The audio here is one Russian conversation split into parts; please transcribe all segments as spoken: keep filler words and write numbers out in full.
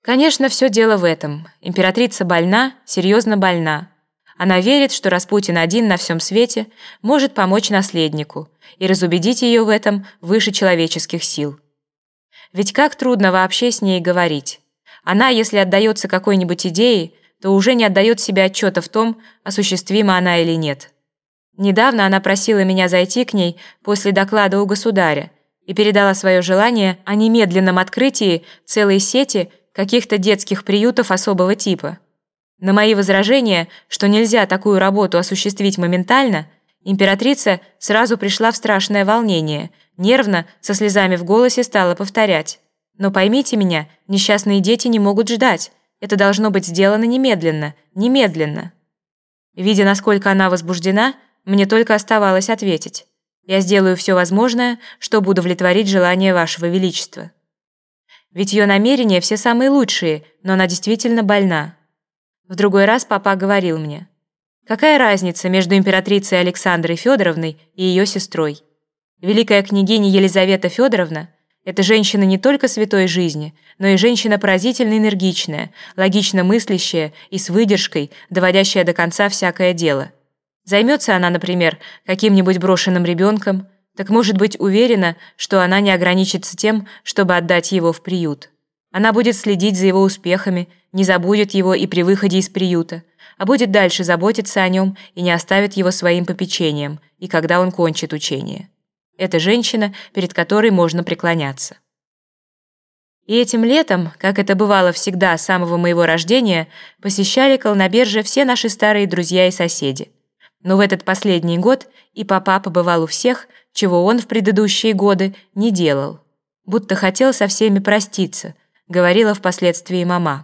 Конечно, все дело в этом. Императрица больна, серьезно больна. Она верит, что Распутин один на всем свете может помочь наследнику, и разубедить ее в этом выше человеческих сил. Ведь как трудно вообще с ней говорить. Она, если отдается какой-нибудь идее, то уже не отдает себе отчета в том, осуществима она или нет. Недавно она просила меня зайти к ней после доклада у государя и передала свое желание о немедленном открытии целой сети каких-то детских приютов особого типа. На мои возражения, что нельзя такую работу осуществить моментально, императрица сразу пришла в страшное волнение, нервно, со слезами в голосе стала повторять: «Но поймите меня, несчастные дети не могут ждать. Это должно быть сделано немедленно, немедленно». Видя, насколько она возбуждена, мне только оставалось ответить: «Я сделаю все возможное, чтобы удовлетворить желание Вашего Величества». Ведь ее намерения все самые лучшие, но она действительно больна. В другой раз папа говорил мне: «Какая разница между императрицей Александрой Федоровной и ее сестрой? Великая княгиня Елизавета Федоровна – это женщина не только святой жизни, но и женщина поразительно энергичная, логично мыслящая и с выдержкой, доводящая до конца всякое дело. Займется она, например, каким-нибудь брошенным ребенком, так может быть уверена, что она не ограничится тем, чтобы отдать его в приют. Она будет следить за его успехами, не забудет его и при выходе из приюта, а будет дальше заботиться о нем и не оставит его своим попечением, и когда он кончит учение. Это женщина, перед которой можно преклоняться». И этим летом, как это бывало всегда с самого моего рождения, посещали Колноберже все наши старые друзья и соседи. Но в этот последний год и папа побывал у всех, чего он в предыдущие годы не делал. Будто хотел со всеми проститься, говорила впоследствии мама.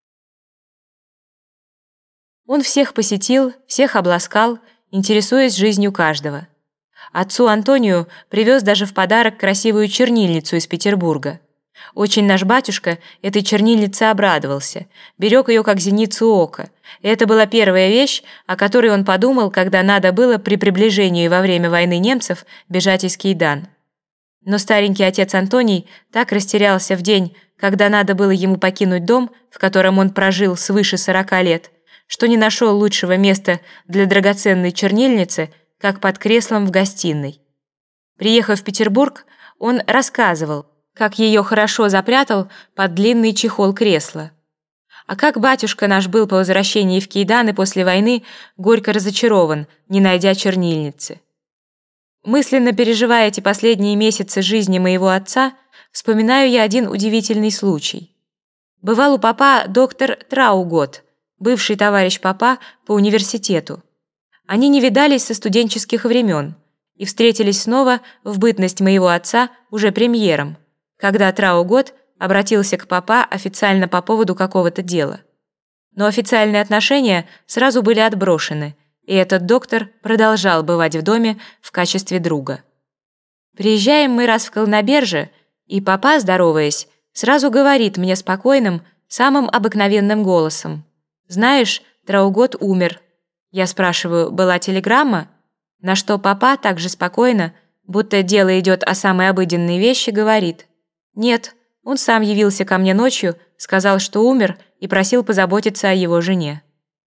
Он всех посетил, всех обласкал, интересуясь жизнью каждого. Отцу Антонию привез даже в подарок красивую чернильницу из Петербурга. Очень наш батюшка этой чернильнице обрадовался, берег ее как зеницу ока. И это была первая вещь, о которой он подумал, когда надо было при приближении во время войны немцев бежать из Кейдан. Но старенький отец Антоний так растерялся в день, когда надо было ему покинуть дом, в котором он прожил свыше сорока лет, что не нашел лучшего места для драгоценной чернильницы, как под креслом в гостиной. Приехав в Петербург, он рассказывал, как ее хорошо запрятал под длинный чехол кресла. А как батюшка наш был по возвращении в Кейданы после войны горько разочарован, не найдя чернильницы. Мысленно переживая эти последние месяцы жизни моего отца, вспоминаю я один удивительный случай. Бывал у папа доктор Траугот, бывший товарищ папа по университету. Они не видались со студенческих времен и встретились снова в бытность моего отца уже премьером, когда Траугот обратился к папа официально по поводу какого-то дела. Но официальные отношения сразу были отброшены, и этот доктор продолжал бывать в доме в качестве друга. Приезжаем мы раз в Колноберже, и папа, здороваясь, сразу говорит мне спокойным, самым обыкновенным голосом: «Знаешь, Траугот умер». Я спрашиваю: «Была телеграмма?» На что папа также спокойно, будто дело идет о самой обыденной вещи, говорит: «Нет, он сам явился ко мне ночью, сказал, что умер, и просил позаботиться о его жене».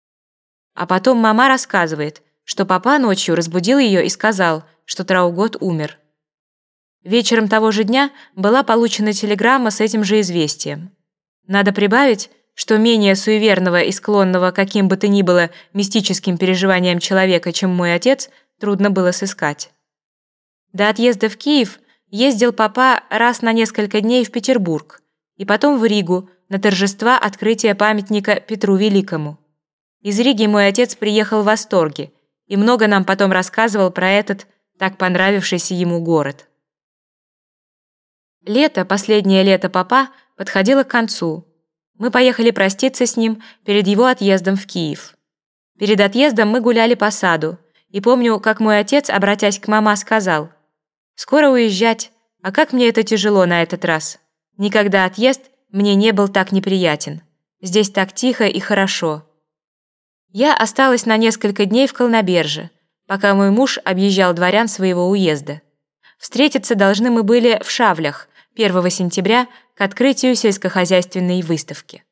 А потом мама рассказывает, что папа ночью разбудил ее и сказал, что Траугот умер. Вечером того же дня была получена телеграмма с этим же известием. Надо прибавить, что менее суеверного и склонного каким бы то ни было мистическим переживаниям человека, чем мой отец, трудно было сыскать. До отъезда в Киев ездил папа раз на несколько дней в Петербург и потом в Ригу на торжества открытия памятника Петру Великому. Из Риги мой отец приехал в восторге и много нам потом рассказывал про этот так понравившийся ему город. Лето, последнее лето папа, подходило к концу. Мы поехали проститься с ним перед его отъездом в Киев. Перед отъездом мы гуляли по саду, и помню, как мой отец, обратясь к маме, сказал: «Скоро уезжать, а как мне это тяжело на этот раз. Никогда отъезд мне не был так неприятен. Здесь так тихо и хорошо». Я осталась на несколько дней в Колноберже, пока мой муж объезжал дворян своего уезда. Встретиться должны мы были в Шавлях первого сентября к открытию сельскохозяйственной выставки.